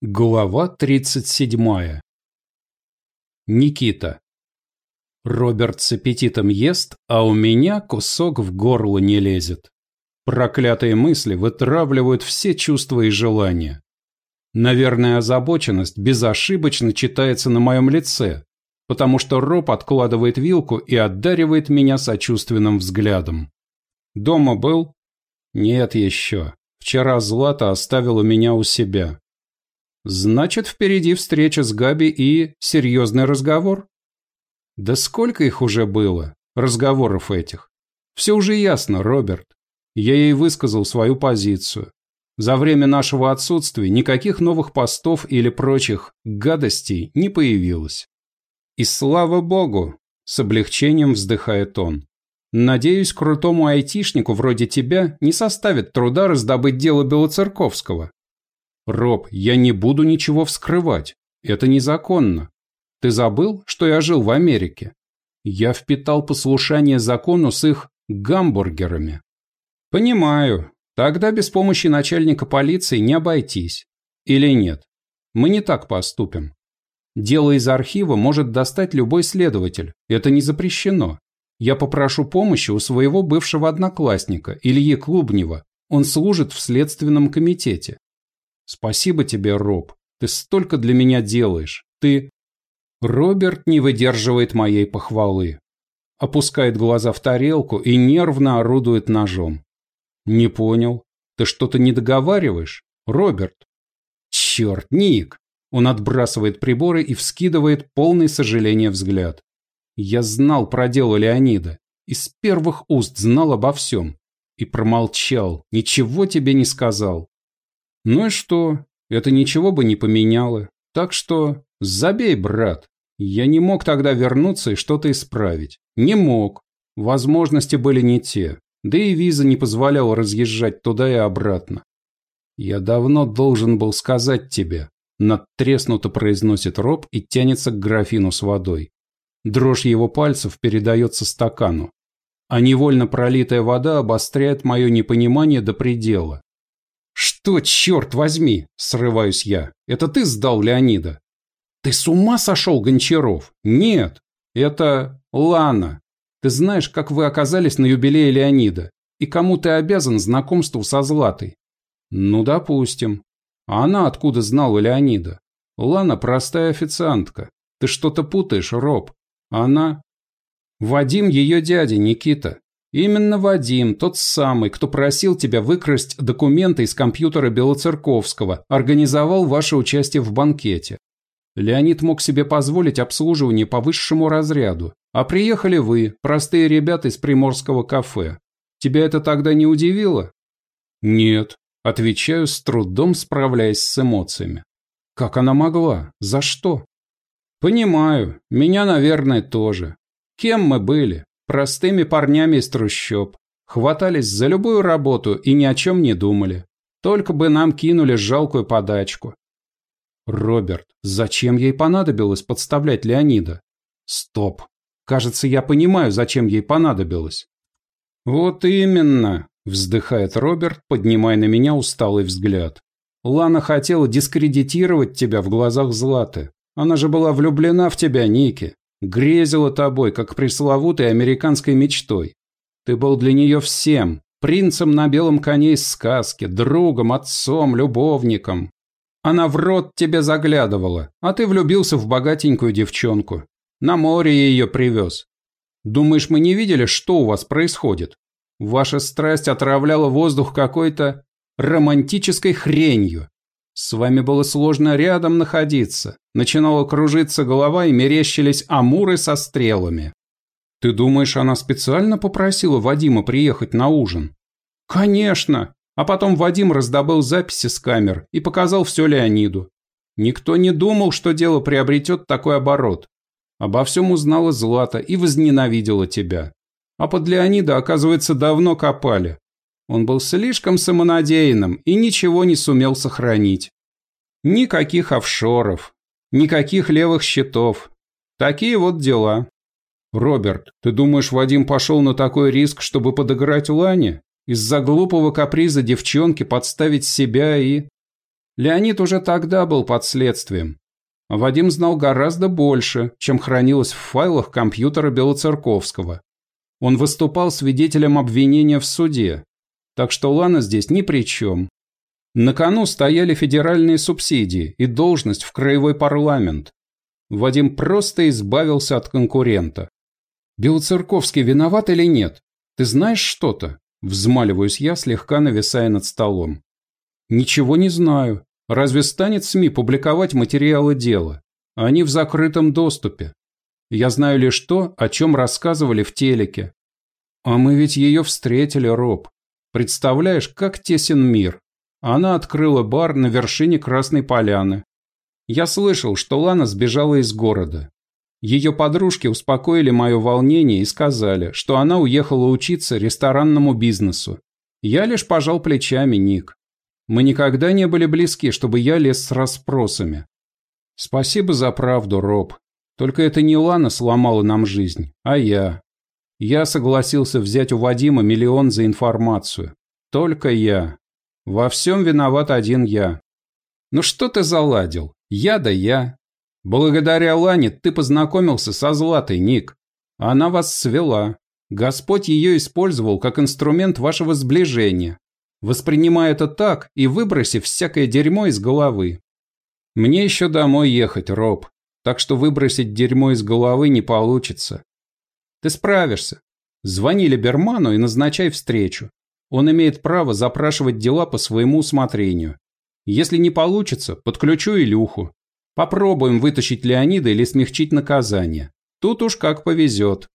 Глава 37. Никита. Роберт с аппетитом ест, а у меня кусок в горло не лезет. Проклятые мысли вытравливают все чувства и желания. Наверное, озабоченность безошибочно читается на моем лице, потому что Роб откладывает вилку и одаривает меня сочувственным взглядом. Дома был? Нет еще. Вчера Злата оставила меня у себя. Значит, впереди встреча с Габи и серьезный разговор? Да сколько их уже было, разговоров этих? Все уже ясно, Роберт. Я ей высказал свою позицию. За время нашего отсутствия никаких новых постов или прочих гадостей не появилось. И слава богу, с облегчением вздыхает он. Надеюсь, крутому айтишнику вроде тебя не составит труда раздобыть дело Белоцерковского. Роб, я не буду ничего вскрывать. Это незаконно. Ты забыл, что я жил в Америке? Я впитал послушание закону с их гамбургерами. Понимаю. Тогда без помощи начальника полиции не обойтись. Или нет? Мы не так поступим. Дело из архива может достать любой следователь. Это не запрещено. Я попрошу помощи у своего бывшего одноклассника, Ильи Клубнева. Он служит в следственном комитете. Спасибо тебе, Роб. Ты столько для меня делаешь. Ты... Роберт не выдерживает моей похвалы. Опускает глаза в тарелку и нервно орудует ножом. Не понял. Ты что-то не договариваешь, Роберт? Черт, Ник. Он отбрасывает приборы и вскидывает полный сожаления взгляд. Я знал про дело Леонида. Из первых уст знал обо всем. И промолчал. Ничего тебе не сказал. Ну и что? Это ничего бы не поменяло. Так что забей, брат. Я не мог тогда вернуться и что-то исправить. Не мог. Возможности были не те. Да и виза не позволяла разъезжать туда и обратно. Я давно должен был сказать тебе. Надтреснуто произносит Роб и тянется к графину с водой. Дрожь его пальцев передается стакану. А невольно пролитая вода обостряет мое непонимание до предела. «Что, черт возьми?» – срываюсь я. «Это ты сдал Леонида?» «Ты с ума сошел, Гончаров?» «Нет, это Лана. Ты знаешь, как вы оказались на юбилее Леонида? И кому ты обязан знакомству со Златой?» «Ну, допустим. А она откуда знала Леонида?» «Лана простая официантка. Ты что-то путаешь, Роб. Она...» «Вадим ее дядя, Никита. Именно Вадим, тот самый, кто просил тебя выкрасть документы из компьютера Белоцерковского, организовал ваше участие в банкете. Леонид мог себе позволить обслуживание по высшему разряду, а приехали вы, простые ребята из приморского кафе. Тебя это тогда не удивило?» «Нет», отвечаю с трудом, справляясь с эмоциями. «Как она могла? За что?» «Понимаю, меня, наверное, тоже. Кем мы были? Простыми парнями из трущоб. Хватались за любую работу и ни о чем не думали. Только бы нам кинули жалкую подачку». «Роберт, зачем ей понадобилось подставлять Леонида?» «Стоп. Кажется, я понимаю, зачем ей понадобилось». «Вот именно», – вздыхает Роберт, поднимая на меня усталый взгляд. «Лана хотела дискредитировать тебя в глазах Златы. Она же была влюблена в тебя, Ники. Грезила тобой, как пресловутой американской мечтой. Ты был для нее всем. Принцем на белом коне из сказки, другом, отцом, любовником. Она в рот тебе заглядывала, а ты влюбился в богатенькую девчонку. На море ее привез. Думаешь, мы не видели, что у вас происходит? Ваша страсть отравляла воздух какой-то романтической хренью. С вами было сложно рядом находиться. Начинала кружиться голова и мерещились амуры со стрелами. Ты думаешь, она специально попросила Вадима приехать на ужин? Конечно. А потом Вадим раздобыл записи с камер и показал все Леониду. Никто не думал, что дело приобретет такой оборот. Обо всем узнала Злата и возненавидела тебя. А под Леонида, оказывается, давно копали. Он был слишком самонадеянным и ничего не сумел сохранить. Никаких офшоров, никаких левых счетов. Такие вот дела. Роберт, ты думаешь, Вадим пошел на такой риск, чтобы подыграть Лане? Из-за глупого каприза девчонки подставить себя и... Леонид уже тогда был под следствием. А Вадим знал гораздо больше, чем хранилось в файлах компьютера Белоцерковского. Он выступал свидетелем обвинения в суде, так что Лана здесь ни при чем. На кону стояли федеральные субсидии и должность в краевой парламент. Вадим просто избавился от конкурента. «Белоцерковский виноват или нет? Ты знаешь что-то?» Взмаливаюсь я, слегка нависая над столом. «Ничего не знаю. Разве станет СМИ публиковать материалы дела? Они в закрытом доступе. Я знаю лишь то, о чем рассказывали в телеке. А мы ведь ее встретили, Роб. Представляешь, как тесен мир. Она открыла бар на вершине Красной Поляны. Я слышал, что Лана сбежала из города. Ее подружки успокоили мое волнение и сказали, что она уехала учиться ресторанному бизнесу. Я лишь пожал плечами, Ник. Мы никогда не были близки, чтобы я лез с расспросами. Спасибо за правду, Роб. Только это не Лана сломала нам жизнь, а я. Я согласился взять у Вадима 1 миллион за информацию. Только я. Во всем виноват один я. Ну что ты заладил? Я да я. Благодаря Лане ты познакомился со Златой, Ник. Она вас свела. Господь ее использовал как инструмент вашего сближения. Воспринимай это так и выбросив всякое дерьмо из головы. Мне еще домой ехать, Роб, так что выбросить дерьмо из головы не получится. Ты справишься. Звони Либерману и назначай встречу. Он имеет право запрашивать дела по своему усмотрению. Если не получится, подключу Илюху. Попробуем вытащить Леонида или смягчить наказание. Тут уж как повезет.